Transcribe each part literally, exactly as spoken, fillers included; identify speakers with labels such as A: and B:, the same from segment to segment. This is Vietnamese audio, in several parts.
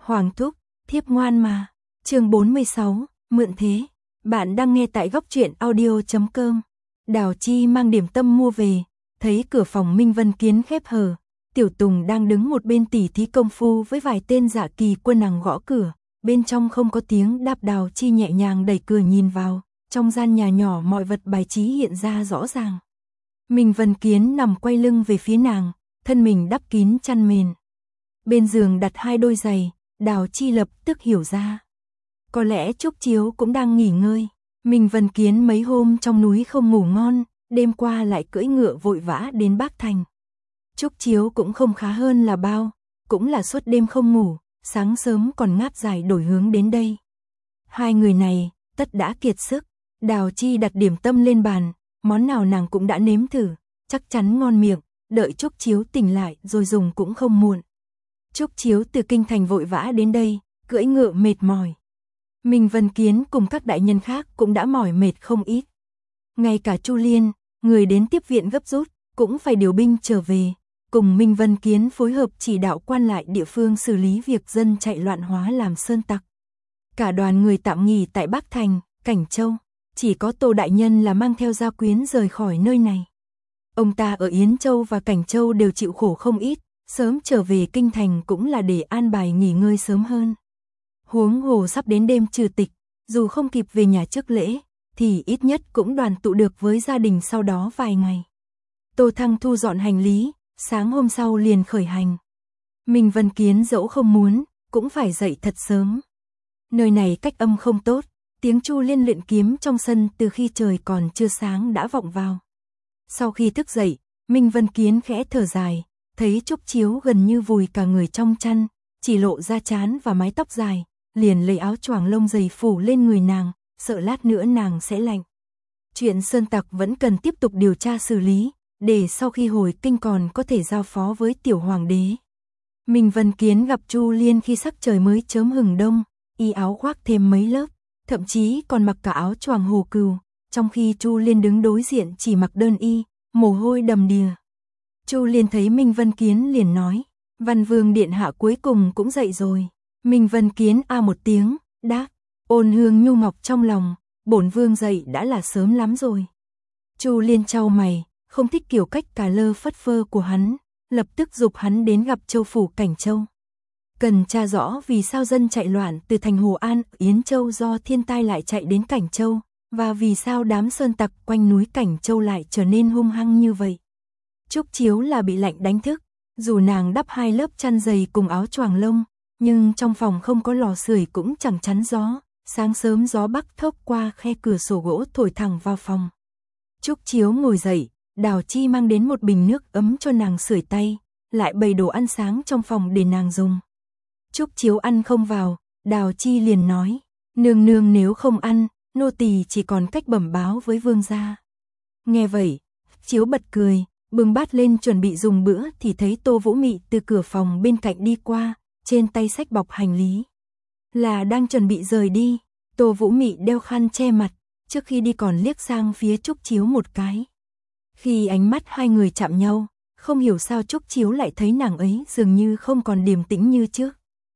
A: Hoàng thúc, thiếp ngoan mà. Chương bốn mươi sáu, mượn thế. Bạn đang nghe tại góc truyện audio chấm com. Đào Chi mang điểm tâm mua về, thấy cửa phòng Minh Vân Kiến khép hờ, Tiểu Tùng đang đứng một bên tỉ thí công phu với vài tên dạ kỳ quân nàng gõ cửa, bên trong không có tiếng đáp. Đào Chi nhẹ nhàng đẩy cửa nhìn vào, trong gian nhà nhỏ mọi vật bài trí hiện ra rõ ràng. Minh Vân Kiến nằm quay lưng về phía nàng, thân mình đắp kín chăn mền. Bên giường đặt hai đôi giày, Đào Chi lập tức hiểu ra. Có lẽ Trúc Chiếu cũng đang nghỉ ngơi. Minh Vân Kiến mấy hôm trong núi không ngủ ngon, đêm qua lại cưỡi ngựa vội vã đến Bắc Thành. Trúc Chiếu cũng không khá hơn là bao, cũng là suốt đêm không ngủ, sáng sớm còn ngáp dài đổi hướng đến đây. Hai người này, tất đã kiệt sức. Đào Chi đặt điểm tâm lên bàn, món nào nàng cũng đã nếm thử, chắc chắn ngon miệng, đợi Trúc Chiếu tỉnh lại rồi dùng cũng không muộn. Trúc Chiếu từ kinh thành vội vã đến đây, cưỡi ngựa mệt mỏi. Minh Vân Kiến cùng các đại nhân khác cũng đã mỏi mệt không ít. Ngay cả Chu Liên, người đến tiếp viện gấp rút, cũng phải điều binh trở về, cùng Minh Vân Kiến phối hợp chỉ đạo quan lại địa phương xử lý việc dân chạy loạn hóa làm sơn tặc. Cả đoàn người tạm nghỉ tại Bắc Thành, Cảnh Châu, chỉ có Tô đại nhân là mang theo gia quyến rời khỏi nơi này. Ông ta ở Yến Châu và Cảnh Châu đều chịu khổ không ít, sớm trở về kinh thành cũng là để an bài nghỉ ngơi sớm hơn. Huống hồ sắp đến đêm trừ tịch, dù không kịp về nhà trước lễ, thì ít nhất cũng đoàn tụ được với gia đình sau đó vài ngày. Tô Thăng thu dọn hành lý, sáng hôm sau liền khởi hành. Minh Vân Kiến dẫu không muốn, cũng phải dậy thật sớm. Nơi này cách âm không tốt, tiếng Chu Liên luyện kiếm trong sân từ khi trời còn chưa sáng đã vọng vào. Sau khi thức dậy, Minh Vân Kiến khẽ thở dài, thấy Trúc Chiếu gần như vùi cả người trong chăn, chỉ lộ ra trán và mái tóc dài, liền lấy áo choàng lông dày phủ lên người nàng, sợ lát nữa nàng sẽ lạnh. Chuyện sơn tặc vẫn cần tiếp tục điều tra xử lý, để sau khi hồi kinh còn có thể giao phó với tiểu hoàng đế. Minh Vân Kiến gặp Chu Liên khi sắc trời mới chớm hừng đông, y áo khoác thêm mấy lớp, thậm chí còn mặc cả áo choàng hồ cừu, trong khi Chu Liên đứng đối diện chỉ mặc đơn y, mồ hôi đầm đìa. Chu Liên thấy Minh Vân Kiến liền nói, Văn Vương điện hạ cuối cùng cũng dậy rồi. Minh Vân Kiến a một tiếng, đáp, ôn hương nhu ngọc trong lòng, bổn vương dậy đã là sớm lắm rồi. Chu Liên chau mày, không thích kiểu cách cà lơ phất phơ của hắn, lập tức giục hắn đến gặp Châu phủ Cảnh Châu. Cần tra rõ vì sao dân chạy loạn từ thành Hồ An, Yến Châu do thiên tai lại chạy đến Cảnh Châu, và vì sao đám sơn tặc quanh núi Cảnh Châu lại trở nên hung hăng như vậy. Trúc Chiếu là bị lạnh đánh thức, dù nàng đắp hai lớp chăn dày cùng áo choàng lông, nhưng trong phòng không có lò sưởi cũng chẳng chắn gió, sáng sớm gió bắc thốc qua khe cửa sổ gỗ thổi thẳng vào phòng. Trúc Chiếu ngồi dậy, Đào Chi mang đến một bình nước ấm cho nàng sưởi tay, lại bày đồ ăn sáng trong phòng để nàng dùng. Trúc Chiếu ăn không vào, Đào Chi liền nói, nương nương nếu không ăn, nô tỳ chỉ còn cách bẩm báo với vương gia. Nghe vậy, Chiếu bật cười, bưng bát lên chuẩn bị dùng bữa thì thấy Tô Vũ Mị từ cửa phòng bên cạnh đi qua, trên tay xách bọc hành lý. Là đang chuẩn bị rời đi, Tô Vũ Mị đeo khăn che mặt, trước khi đi còn liếc sang phía Trúc Chiếu một cái. Khi ánh mắt hai người chạm nhau, không hiểu sao Trúc Chiếu lại thấy nàng ấy dường như không còn điềm tĩnh như trước.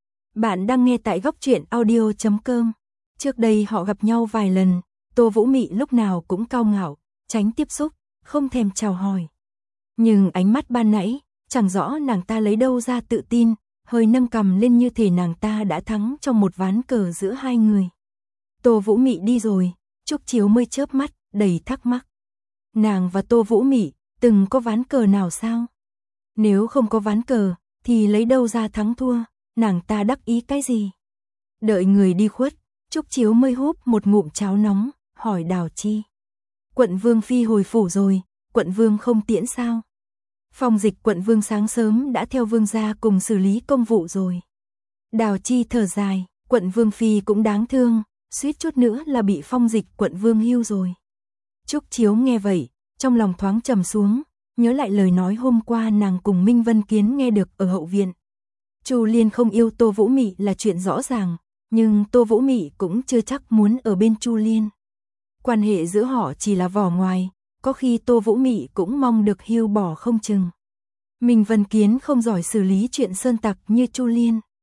A: Bạn đang nghe tại góc truyện audio chấm com. Trước đây họ gặp nhau vài lần, Tô Vũ Mị lúc nào cũng cao ngạo, tránh tiếp xúc, không thèm chào hỏi. Nhưng ánh mắt ban nãy, chẳng rõ nàng ta lấy đâu ra tự tin, hơi nâng cằm lên như thể nàng ta đã thắng trong một ván cờ giữa hai người. Tô Vũ Mị đi rồi, Trúc Chiếu mới chớp mắt, đầy thắc mắc. Nàng và Tô Vũ Mị từng có ván cờ nào sao? Nếu không có ván cờ, thì lấy đâu ra thắng thua, nàng ta đắc ý cái gì? Đợi người đi khuất, Trúc Chiếu mới húp một ngụm cháo nóng, hỏi Đào Chi. Quận Vương phi hồi phủ rồi, quận Vương không tiễn sao? Phòng dịch quận Vương sáng sớm đã theo vương gia cùng xử lý công vụ rồi. Đào Chi thở dài, quận Vương phi cũng đáng thương, suýt chút nữa là bị phong dịch quận Vương hưu rồi. Trúc Chiếu nghe vậy, trong lòng thoáng trầm xuống, nhớ lại lời nói hôm qua nàng cùng Minh Vân Kiến nghe được ở hậu viện. Chu Liên không yêu Tô Vũ Mị là chuyện rõ ràng, nhưng Tô Vũ Mị cũng chưa chắc muốn ở bên Chu Liên. Quan hệ giữa họ chỉ là vỏ ngoài, có khi Tô Vũ Mị cũng mong được hưu bỏ không chừng. Minh Vân Kiến không giỏi xử lý chuyện sơn tặc như Chu Liên.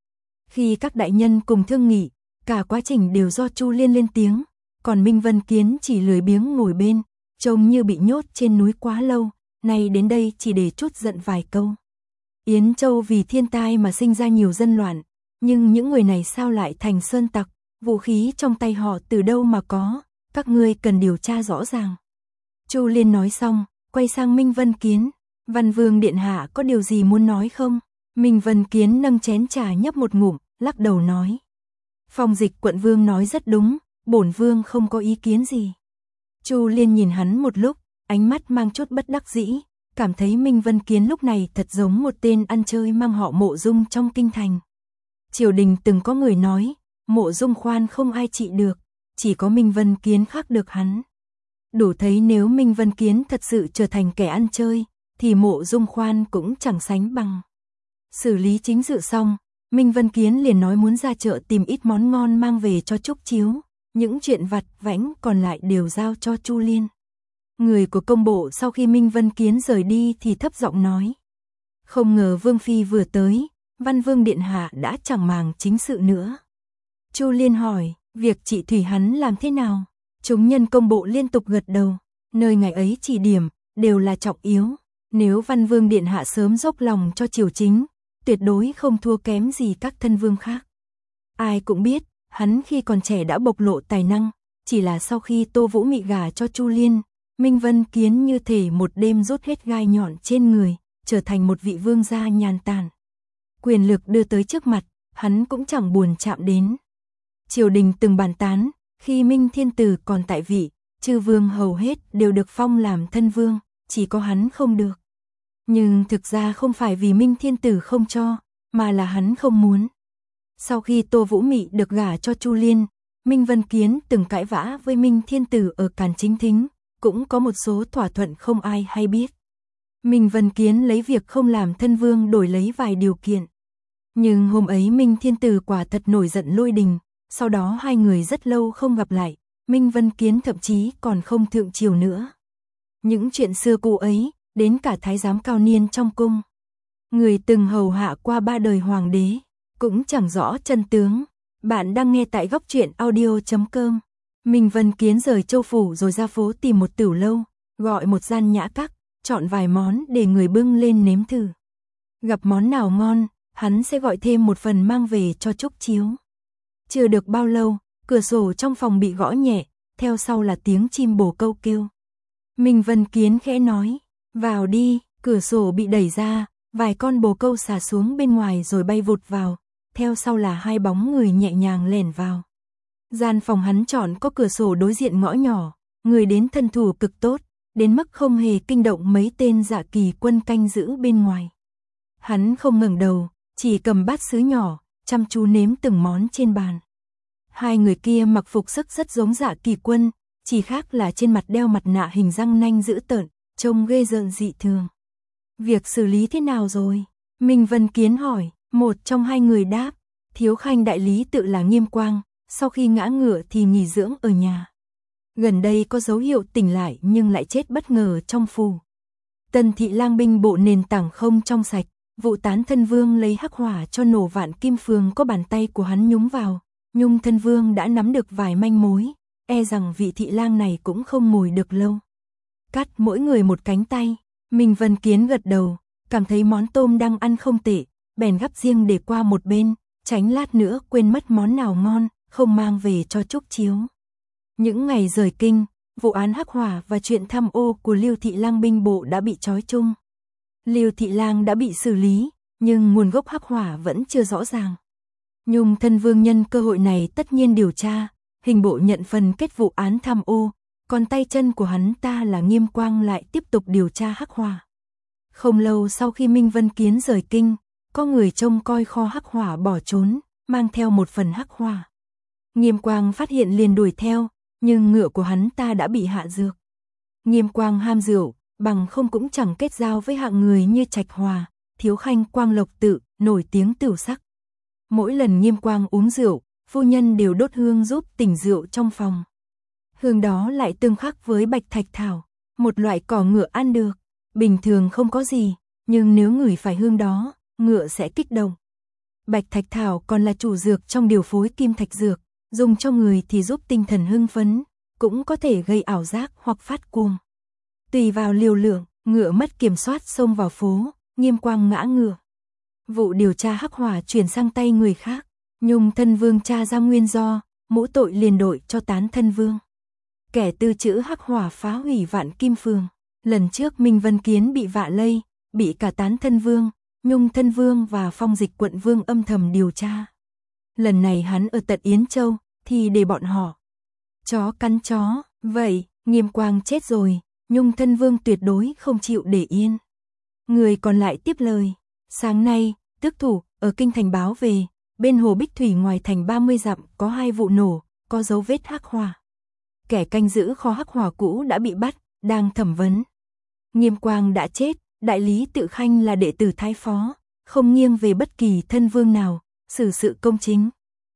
A: Khi các đại nhân cùng thương nghị, cả quá trình đều do Chu Liên lên tiếng, còn Minh Vân Kiến chỉ lười biếng ngồi bên, trông như bị nhốt trên núi quá lâu, nay đến đây chỉ để trút giận vài câu. Yến Châu vì thiên tai mà sinh ra nhiều dân loạn, nhưng những người này sao lại thành sơn tặc, vũ khí trong tay họ từ đâu mà có, các ngươi cần điều tra rõ ràng. Chu Liên nói xong, quay sang Minh Vân Kiến, Văn Vương điện hạ có điều gì muốn nói không? Minh Vân Kiến nâng chén trà nhấp một ngụm, lắc đầu nói. Phong Dịch quận vương nói rất đúng, bổn vương không có ý kiến gì. Chu Liên nhìn hắn một lúc, ánh mắt mang chút bất đắc dĩ, cảm thấy Minh Vân Kiến lúc này thật giống một tên ăn chơi mang họ Mộ Dung trong kinh thành. Triều đình từng có người nói, Mộ Dung khoan không ai trị được, chỉ có Minh Vân Kiến khác được hắn. Đủ thấy nếu Minh Vân Kiến thật sự trở thành kẻ ăn chơi, thì Mộ Dung khoan cũng chẳng sánh bằng. Xử lý chính sự xong, Minh Vân Kiến liền nói muốn ra chợ tìm ít món ngon mang về cho Trúc Chiếu, những chuyện vặt vãnh còn lại đều giao cho Chu Liên. Người của công bộ sau khi Minh Vân Kiến rời đi thì thấp giọng nói. Không ngờ Vương Phi vừa tới, Văn Vương điện hạ đã chẳng màng chính sự nữa. Chu Liên hỏi, việc trị thủy hắn làm thế nào? Chúng nhân công bộ liên tục gật đầu, nơi ngày ấy chỉ điểm, đều là trọng yếu. Nếu Văn Vương điện hạ sớm dốc lòng cho triều chính, tuyệt đối không thua kém gì các thân vương khác. Ai cũng biết, hắn khi còn trẻ đã bộc lộ tài năng, chỉ là sau khi Tô Vũ Mị gả cho Chu Liên, Minh Vân Kiến như thể một đêm rút hết gai nhọn trên người, trở thành một vị vương gia nhàn tản. Quyền lực đưa tới trước mặt, hắn cũng chẳng buồn chạm đến. Triều đình từng bàn tán, khi Minh Thiên Tử còn tại vị, chư vương hầu hết đều được phong làm thân vương, chỉ có hắn không được. Nhưng thực ra không phải vì Minh Thiên Tử không cho, mà là hắn không muốn. Sau khi Tô Vũ Mị được gả cho Chu Liên, Minh Vân Kiến từng cãi vã với Minh Thiên Tử ở Càn Chính Thính, cũng có một số thỏa thuận không ai hay biết. Minh Vân Kiến lấy việc không làm thân vương đổi lấy vài điều kiện. Nhưng hôm ấy Minh Thiên Tử quả thật nổi giận lôi đình, sau đó hai người rất lâu không gặp lại, Minh Vân Kiến thậm chí còn không thượng triều nữa. Những chuyện xưa cũ ấy, đến cả thái giám cao niên trong cung, người từng hầu hạ qua ba đời hoàng đế, cũng chẳng rõ chân tướng. Bạn đang nghe tại góc truyện audio chấm com. Minh Vân Kiến rời Châu Phủ rồi ra phố tìm một tửu lâu, gọi một gian nhã các, chọn vài món để người bưng lên nếm thử. Gặp món nào ngon, hắn sẽ gọi thêm một phần mang về cho Trúc Chiếu. Chưa được bao lâu, cửa sổ trong phòng bị gõ nhẹ, theo sau là tiếng chim bồ câu kêu. Minh Vân Kiến khẽ nói, vào đi, cửa sổ bị đẩy ra, vài con bồ câu xà xuống bên ngoài rồi bay vụt vào, theo sau là hai bóng người nhẹ nhàng lẻn vào. Gian phòng hắn chọn có cửa sổ đối diện ngõ nhỏ, người đến thân thủ cực tốt, đến mức không hề kinh động mấy tên Dạ Kỳ quân canh giữ bên ngoài. Hắn không ngẩng đầu, chỉ cầm bát sứ nhỏ, chăm chú nếm từng món trên bàn. Hai người kia mặc phục sức rất giống Dạ Kỳ quân, chỉ khác là trên mặt đeo mặt nạ hình răng nanh dữ tợn, trông ghê rợn dị thường. Việc xử lý thế nào rồi? Minh Vân Kiến hỏi, một trong hai người đáp, thiếu khanh đại lý tự là Nghiêm Quang, sau khi ngã ngựa thì nghỉ dưỡng ở nhà. Gần đây có dấu hiệu tỉnh lại nhưng lại chết bất ngờ trong phủ. Tần thị lang binh bộ nền tảng không trong sạch, vụ tán thân vương lấy hắc hỏa cho nổ Vạn Kim Phường có bàn tay của hắn nhúng vào, Nhung thân vương đã nắm được vài manh mối, e rằng vị thị lang này cũng không ngồi được lâu. Cắt mỗi người một cánh tay, Minh Vân Kiến gật đầu, cảm thấy món tôm đang ăn không tệ, bèn gắp riêng để qua một bên, tránh lát nữa quên mất món nào ngon, không mang về cho Trúc Chiếu. Những ngày rời kinh, vụ án hắc hỏa và chuyện tham ô của Liêu thị lang binh bộ đã bị trói chung. Liêu thị lang đã bị xử lý, nhưng nguồn gốc hắc hỏa vẫn chưa rõ ràng. Nhung thân vương nhân cơ hội này tất nhiên điều tra, hình bộ nhận phần kết vụ án tham ô, còn tay chân của hắn ta là Nghiêm Quang lại tiếp tục điều tra hắc hỏa. Không lâu sau khi Minh Vân Kiến rời kinh, có người trông coi kho hắc hỏa bỏ trốn, mang theo một phần hắc hỏa. Nghiêm Quang phát hiện liền đuổi theo, nhưng ngựa của hắn ta đã bị hạ dược. Nghiêm Quang ham rượu, bằng không cũng chẳng kết giao với hạng người như Trạch Hòa, Thiếu Khanh Quang Lộc Tự, nổi tiếng tửu sắc. Mỗi lần Nghiêm Quang uống rượu, phu nhân đều đốt hương giúp tỉnh rượu trong phòng. Hương đó lại tương khắc với bạch thạch thảo, một loại cỏ ngựa ăn được, bình thường không có gì, nhưng nếu ngửi phải hương đó, ngựa sẽ kích động. Bạch thạch thảo còn là chủ dược trong điều phối kim thạch dược, dùng cho người thì giúp tinh thần hưng phấn, cũng có thể gây ảo giác hoặc phát cuồng. Tùy vào liều lượng, ngựa mất kiểm soát xông vào phố, Nghiêm Quang ngã ngựa. Vụ điều tra hắc hỏa chuyển sang tay người khác, Nhung Thân Vương tra ra nguyên do, mũ tội liền đội cho Tán Thân Vương. Kẻ tư chữ hắc hỏa phá hủy Vạn Kim Phường, lần trước Minh Vân Kiến bị vạ lây, bị cả Tán Thân Vương, Nhung Thân Vương và Phong Dịch Quận Vương âm thầm điều tra. Lần này hắn ở tận Yến Châu, thì để bọn họ chó cắn chó, vậy, Nghiêm Quang chết rồi, Nhung Thân Vương tuyệt đối không chịu để yên. Người còn lại tiếp lời, sáng nay, tước thủ, ở kinh thành báo về, bên hồ Bích Thủy ngoài thành ba mươi dặm có hai vụ nổ, có dấu vết hắc hỏa. Kẻ canh giữ kho hắc hỏa cũ đã bị bắt, đang thẩm vấn. Nghiêm Quang đã chết, đại lý Tự Khanh là đệ tử thái phó, không nghiêng về bất kỳ thân vương nào, xử sự công chính.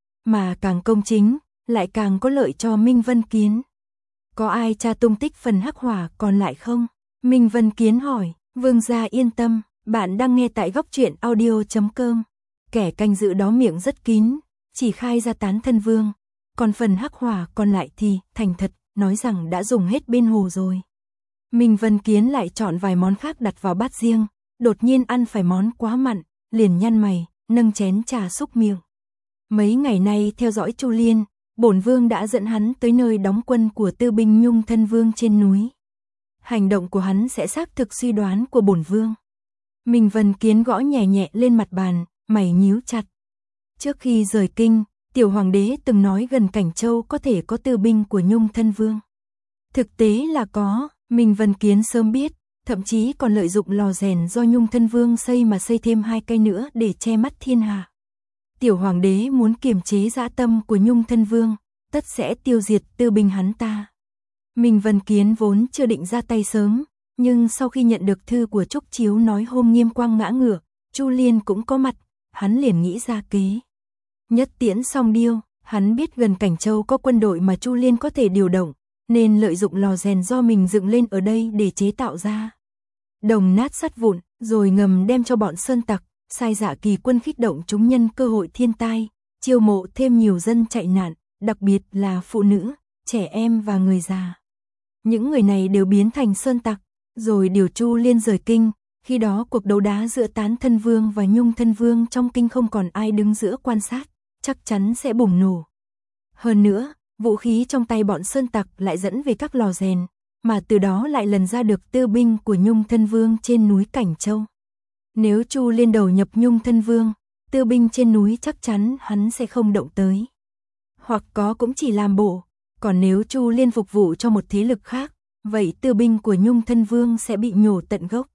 A: Mà càng công chính, lại càng có lợi cho Minh Vân Kiến. Có ai tra tung tích phần hắc hỏa còn lại không? Minh Vân Kiến hỏi, vương gia yên tâm, bạn đang nghe tại góc truyện audio chấm com. Kẻ canh giữ đó miệng rất kín, chỉ khai ra Tán Thân Vương. Còn phần hắc hỏa còn lại thì, thành thật, nói rằng đã dùng hết bên hồ rồi. Minh Vân Kiến lại chọn vài món khác đặt vào bát riêng, đột nhiên ăn phải món quá mặn, liền nhăn mày, nâng chén trà xúc miệng. Mấy ngày nay theo dõi Chu Liên, bổn vương đã dẫn hắn tới nơi đóng quân của tư binh Nhung Thân Vương trên núi. Hành động của hắn sẽ xác thực suy đoán của bổn vương. Minh Vân Kiến gõ nhẹ nhẹ lên mặt bàn, mày nhíu chặt. Trước khi rời kinh, tiểu hoàng đế từng nói gần Cảnh Châu có thể có tư binh của Nhung Thân Vương. Thực tế là có, Minh Vân Kiến sớm biết, thậm chí còn lợi dụng lò rèn do Nhung Thân Vương xây mà xây thêm hai cây nữa để che mắt thiên hạ. Tiểu hoàng đế muốn kiềm chế dã tâm của Nhung Thân Vương, tất sẽ tiêu diệt tư binh hắn ta. Minh Vân Kiến vốn chưa định ra tay sớm, nhưng sau khi nhận được thư của Trúc Chiếu nói hôm Nghiêm Quang ngã ngựa, Chu Liên cũng có mặt, hắn liền nghĩ ra kế. Nhất tiễn song điêu, hắn biết gần Cảnh Châu có quân đội mà Chu Liên có thể điều động, nên lợi dụng lò rèn do mình dựng lên ở đây để chế tạo ra đồng nát sắt vụn, rồi ngầm đem cho bọn sơn tặc, sai Dạ Kỳ quân kích động chúng nhân cơ hội thiên tai, chiêu mộ thêm nhiều dân chạy nạn, đặc biệt là phụ nữ, trẻ em và người già. Những người này đều biến thành sơn tặc, rồi điều Chu Liên rời kinh, khi đó cuộc đấu đá giữa Tán Thân Vương và Nhung Thân Vương trong kinh không còn ai đứng giữa quan sát, chắc chắn sẽ bùng nổ. Hơn nữa, vũ khí trong tay bọn sơn tặc lại dẫn về các lò rèn, mà từ đó lại lần ra được tư binh của Nhung Thân Vương trên núi Cảnh Châu. Nếu Chu Liên đầu nhập Nhung Thân Vương, tư binh trên núi chắc chắn hắn sẽ không động tới. Hoặc có cũng chỉ làm bộ, còn nếu Chu Liên phục vụ cho một thế lực khác, vậy tư binh của Nhung Thân Vương sẽ bị nhổ tận gốc.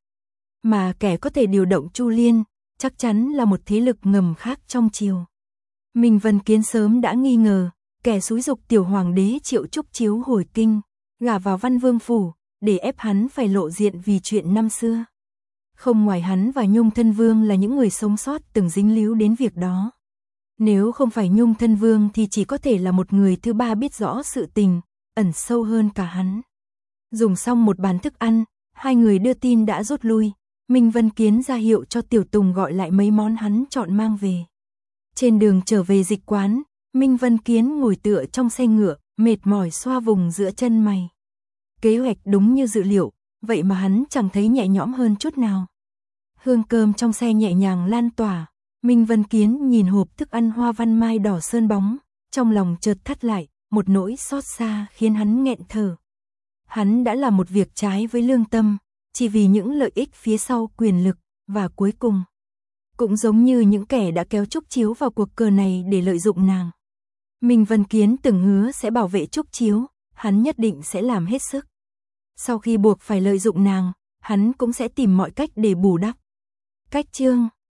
A: Mà kẻ có thể điều động Chu Liên, chắc chắn là một thế lực ngầm khác trong triều. Minh Vân Kiến sớm đã nghi ngờ, kẻ xúi giục tiểu hoàng đế Triệu Trúc Chiếu hồi kinh, gả vào Văn Vương phủ, để ép hắn phải lộ diện vì chuyện năm xưa. Không ngoài hắn và Nhung Thân Vương là những người sống sót từng dính líu đến việc đó. Nếu không phải Nhung Thân Vương thì chỉ có thể là một người thứ ba biết rõ sự tình, ẩn sâu hơn cả hắn. Dùng xong một bàn thức ăn, hai người đưa tin đã rút lui. Minh Vân Kiến ra hiệu cho Tiểu Tùng gọi lại mấy món hắn chọn mang về. Trên đường trở về dịch quán, Minh Vân Kiến ngồi tựa trong xe ngựa, mệt mỏi xoa vùng giữa chân mày. Kế hoạch đúng như dự liệu, vậy mà hắn chẳng thấy nhẹ nhõm hơn chút nào. Hương cơm trong xe nhẹ nhàng lan tỏa, Minh Vân Kiến nhìn hộp thức ăn hoa văn mai đỏ sơn bóng, trong lòng chợt thắt lại, một nỗi xót xa khiến hắn nghẹn thở. Hắn đã làm một việc trái với lương tâm, chỉ vì những lợi ích phía sau quyền lực, và cuối cùng cũng giống như những kẻ đã kéo Trúc Chiếu vào cuộc cờ này để lợi dụng nàng. Minh Vân Kiến từng hứa sẽ bảo vệ Trúc Chiếu, hắn nhất định sẽ làm hết sức. Sau khi buộc phải lợi dụng nàng, hắn cũng sẽ tìm mọi cách để bù đắp. Cách chương